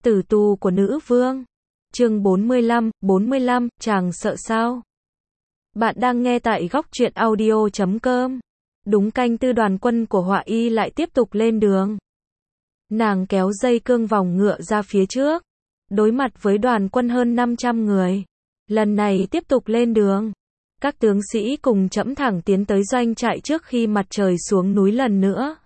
Tử tù của nữ vương. Chương 45, chàng sợ sao? Bạn đang nghe tại góc truyện audio.com. Đúng canh tư, đoàn quân của Họa Y lại tiếp tục lên đường. Nàng kéo dây cương vòng ngựa ra phía trước, đối mặt với đoàn quân hơn 500 người. Lần này tiếp tục lên đường. Các tướng sĩ cùng chẫm thẳng tiến tới doanh trại trước khi mặt trời xuống núi lần nữa.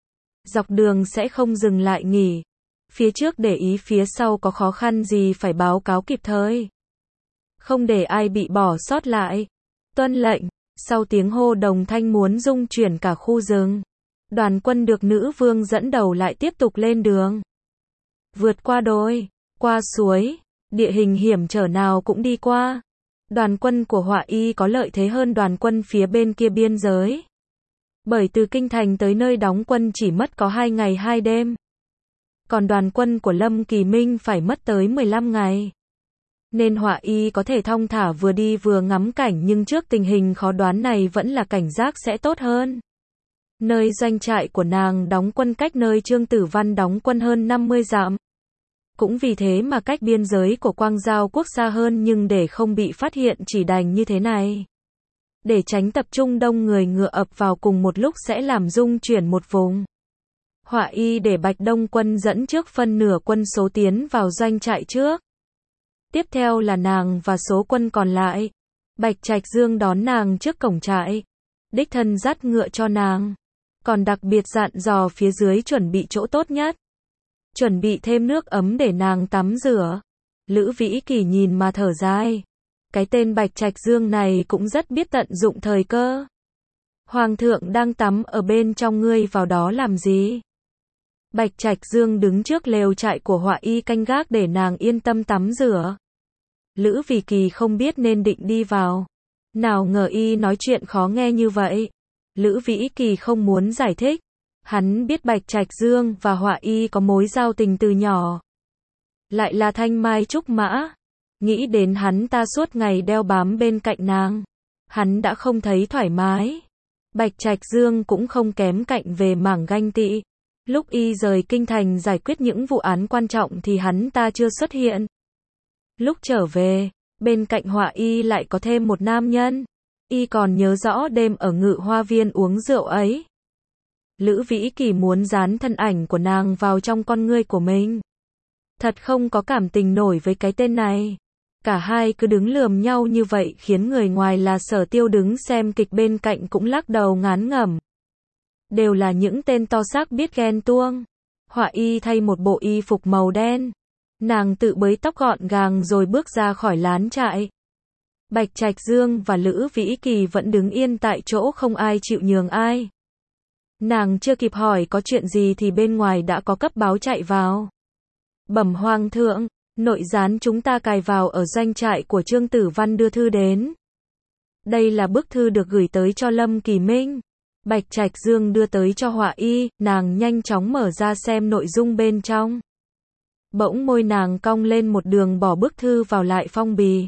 Dọc đường sẽ không dừng lại nghỉ. Phía trước để ý, phía sau có khó khăn gì phải báo cáo kịp thời. Không để ai bị bỏ sót lại. Tuân lệnh. Sau tiếng hô đồng thanh muốn rung chuyển cả khu rừng, đoàn quân được nữ vương dẫn đầu lại tiếp tục lên đường. Vượt qua đồi, qua suối, địa hình hiểm trở nào cũng đi qua. Đoàn quân của Họa Y có lợi thế hơn đoàn quân phía bên kia biên giới. Bởi từ kinh thành tới nơi đóng quân chỉ mất có 2 ngày 2 đêm. Còn đoàn quân của Lâm Kỳ Minh phải mất tới 15 ngày. Nên Họa Y có thể thong thả vừa đi vừa ngắm cảnh, nhưng trước tình hình khó đoán này vẫn là cảnh giác sẽ tốt hơn. Nơi doanh trại của nàng đóng quân cách nơi Trương Tử Văn đóng quân hơn 50 dặm. Cũng vì thế mà cách biên giới của Quang Giao quốc xa hơn, nhưng để không bị phát hiện chỉ đành như thế này. Để tránh tập trung đông người ngựa ập vào cùng một lúc sẽ làm rung chuyển một vùng. Họa Y để Bạch Đông quân dẫn trước phân nửa quân số tiến vào doanh trại trước. Tiếp theo là nàng và số quân còn lại. Bạch Trạch Dương đón nàng trước cổng trại, đích thân dắt ngựa cho nàng, còn đặc biệt dặn dò phía dưới chuẩn bị chỗ tốt nhất, chuẩn bị thêm nước ấm để nàng tắm rửa. Lữ Vĩ Kỳ nhìn mà thở dài. Cái tên Bạch Trạch Dương này cũng rất biết tận dụng thời cơ. Hoàng thượng đang tắm ở bên trong, ngươi vào đó làm gì? Bạch Trạch Dương đứng trước lều trại của Họa Y canh gác để nàng yên tâm tắm rửa. Lữ Vĩ Kỳ không biết nên định đi vào. Nào ngờ y nói chuyện khó nghe như vậy. Lữ Vĩ Kỳ không muốn giải thích. Hắn biết Bạch Trạch Dương và Họa Y có mối giao tình từ nhỏ. Lại là thanh mai trúc mã. Nghĩ đến hắn ta suốt ngày đeo bám bên cạnh nàng, hắn đã không thấy thoải mái. Bạch Trạch Dương cũng không kém cạnh về mảng ganh tị. Lúc y rời kinh thành giải quyết những vụ án quan trọng thì hắn ta chưa xuất hiện. Lúc trở về, bên cạnh Họa Y lại có thêm một nam nhân. Y còn nhớ rõ đêm ở Ngự Hoa Viên uống rượu ấy. Lữ Vĩ Kỳ muốn dán thân ảnh của nàng vào trong con ngươi của mình. Thật không có cảm tình nổi với cái tên này. Cả hai cứ đứng lườm nhau như vậy khiến người ngoài là Sở Tiêu đứng xem kịch bên cạnh cũng lắc đầu ngán ngẩm. Đều là những tên to xác biết ghen tuông. Họa Y thay một bộ y phục màu đen. Nàng tự bới tóc gọn gàng rồi bước ra khỏi lán trại. Bạch Trạch Dương và Lữ Vĩ Kỳ vẫn đứng yên tại chỗ, không ai chịu nhường ai. Nàng chưa kịp hỏi có chuyện gì thì bên ngoài đã có cấp báo chạy vào. Bẩm Hoàng thượng, nội gián chúng ta cài vào ở doanh trại của Trương Tử Văn đưa thư đến. Đây là bức thư được gửi tới cho Lâm Kỳ Minh. Bạch Trạch Dương đưa tới cho Họa Y, nàng nhanh chóng mở ra xem nội dung bên trong. Bỗng môi nàng cong lên một đường, bỏ bức thư vào lại phong bì.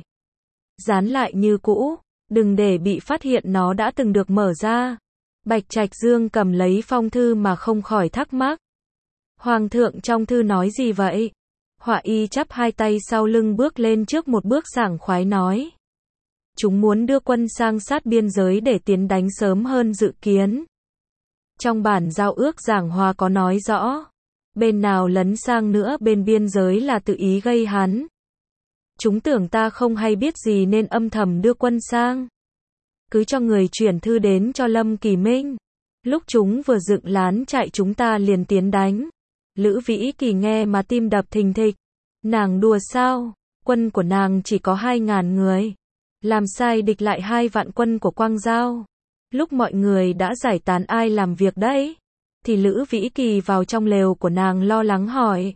Dán lại như cũ, đừng để bị phát hiện nó đã từng được mở ra. Bạch Trạch Dương cầm lấy phong thư mà không khỏi thắc mắc. Hoàng thượng trong thư nói gì vậy? Họa Y chắp hai tay sau lưng bước lên trước một bước sảng khoái nói. Chúng muốn đưa quân sang sát biên giới để tiến đánh sớm hơn dự kiến. Trong bản giao ước giảng hòa có nói rõ. Bên nào lấn sang nữa bên biên giới là tự ý gây hấn. Chúng tưởng ta không hay biết gì nên âm thầm đưa quân sang. Cứ cho người chuyển thư đến cho Lâm Kỳ Minh. Lúc chúng vừa dựng lán trại chúng ta liền tiến đánh. Lữ Vĩ Kỳ nghe mà tim đập thình thịch. Nàng đùa sao? Quân của nàng chỉ có 2.000 người. Làm sai địch lại 2 vạn quân của Quang Giao. Lúc mọi người đã giải tán ai làm việc đấy? Thì Lữ Vĩ Kỳ vào trong lều của nàng lo lắng hỏi.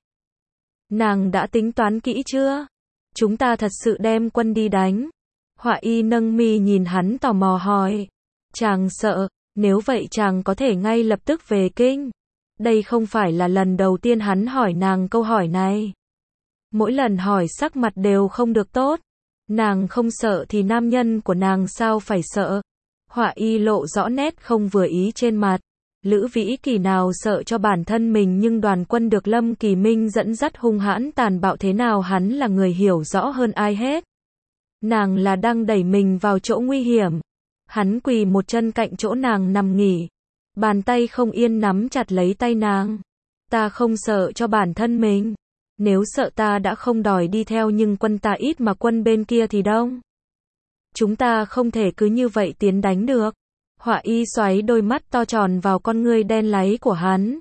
Nàng đã tính toán kỹ chưa? Chúng ta thật sự đem quân đi đánh? Họa Y nâng mi nhìn hắn tò mò hỏi. Chàng sợ, nếu vậy chàng có thể ngay lập tức về kinh. Đây không phải là lần đầu tiên hắn hỏi nàng câu hỏi này. Mỗi lần hỏi sắc mặt đều không được tốt. Nàng không sợ thì nam nhân của nàng sao phải sợ? Họa Y lộ rõ nét không vừa ý trên mặt. Lữ Vĩ Kỳ nào sợ cho bản thân mình, nhưng Đoàn Quân được Lâm Kỳ Minh dẫn dắt hung hãn tàn bạo thế nào hắn là người hiểu rõ hơn ai hết. Nàng là đang đẩy mình vào chỗ nguy hiểm. Hắn quỳ một chân cạnh chỗ nàng nằm nghỉ. Bàn tay không yên nắm chặt lấy tay nàng. Ta không sợ cho bản thân mình. Nếu sợ ta đã không đòi đi theo, nhưng quân ta ít mà quân bên kia thì đông. Chúng ta không thể cứ như vậy tiến đánh được. Họa y xoáy đôi mắt to tròn vào con ngươi đen láy của hắn.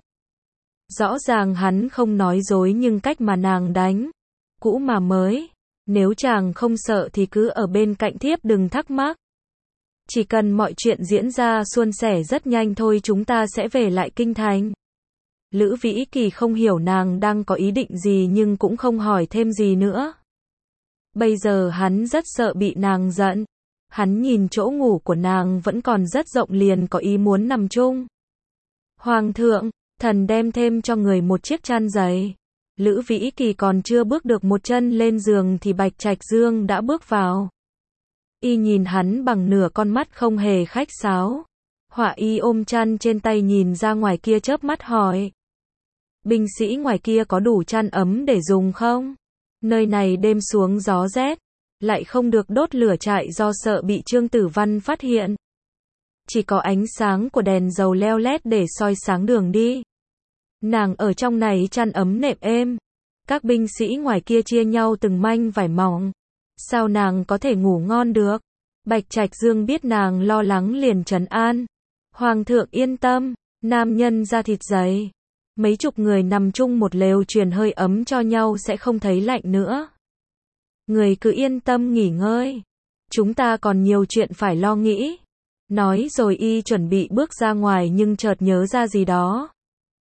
Rõ ràng hắn không nói dối, nhưng cách mà nàng đánh, cũ mà mới. Nếu chàng không sợ thì cứ ở bên cạnh thiếp, đừng thắc mắc. Chỉ cần mọi chuyện diễn ra suôn sẻ rất nhanh thôi, chúng ta sẽ về lại kinh thành. Lữ Vĩ Kỳ không hiểu nàng đang có ý định gì, nhưng cũng không hỏi thêm gì nữa. Bây giờ hắn rất sợ bị nàng giận. Hắn nhìn chỗ ngủ của nàng vẫn còn rất rộng, liền có ý muốn nằm chung. Hoàng thượng, thần đem thêm cho người một chiếc chăn dày. Lữ Vĩ Kỳ còn chưa bước được một chân lên giường thì Bạch Trạch Dương đã bước vào. Y nhìn hắn bằng nửa con mắt không hề khách sáo. Họa y ôm chăn trên tay nhìn ra ngoài kia chớp mắt hỏi. Binh sĩ ngoài kia có đủ chăn ấm để dùng không? Nơi này đêm xuống gió rét, lại không được đốt lửa trại do sợ bị Trương Tử Văn phát hiện. Chỉ có ánh sáng của đèn dầu leo lét để soi sáng đường đi. Nàng ở trong này chăn ấm nệm êm. Các binh sĩ ngoài kia chia nhau từng manh vải mỏng. Sao nàng có thể ngủ ngon được? Bạch Trạch Dương biết nàng lo lắng liền trấn an. Hoàng thượng yên tâm, nam nhân da thịt dày. Mấy chục người nằm chung một lều truyền hơi ấm cho nhau sẽ không thấy lạnh nữa. Người cứ yên tâm nghỉ ngơi. Chúng ta còn nhiều chuyện phải lo nghĩ. Nói rồi y chuẩn bị bước ra ngoài, nhưng chợt nhớ ra gì đó.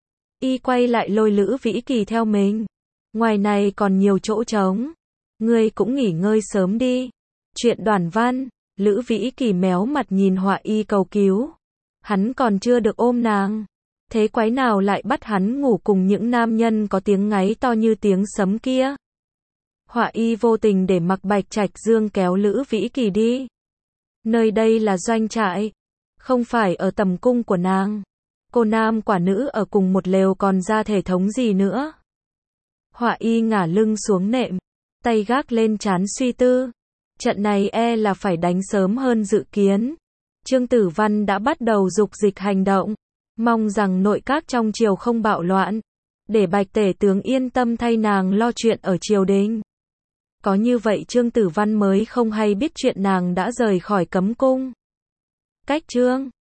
Y quay lại lôi Lữ Vĩ Kỳ theo mình. Ngoài này còn nhiều chỗ trống. Ngươi cũng nghỉ ngơi sớm đi. Chuyện Đoàn Văn. Lữ Vĩ Kỳ méo mặt nhìn Họa y cầu cứu. Hắn còn chưa được ôm nàng. Thế quái nào lại bắt hắn ngủ cùng những nam nhân có tiếng ngáy to như tiếng sấm kia. Họa y vô tình để mặc Bạch Trạch Dương kéo Lữ Vĩ Kỳ đi. Nơi đây là doanh trại, không phải ở tầm cung của nàng. Cô nam quả nữ ở cùng một lều còn ra thể thống gì nữa. Họa y ngả lưng xuống nệm, tay gác lên trán suy tư. Trận này là phải đánh sớm hơn dự kiến. Trương Tử Văn đã bắt đầu dục dịch hành động. Mong rằng nội các trong triều không bạo loạn. Để Bạch Tể tướng yên tâm thay nàng lo chuyện ở triều đình. Có như vậy Trương Tử Văn mới không hay biết chuyện nàng đã rời khỏi cấm cung. Cách chương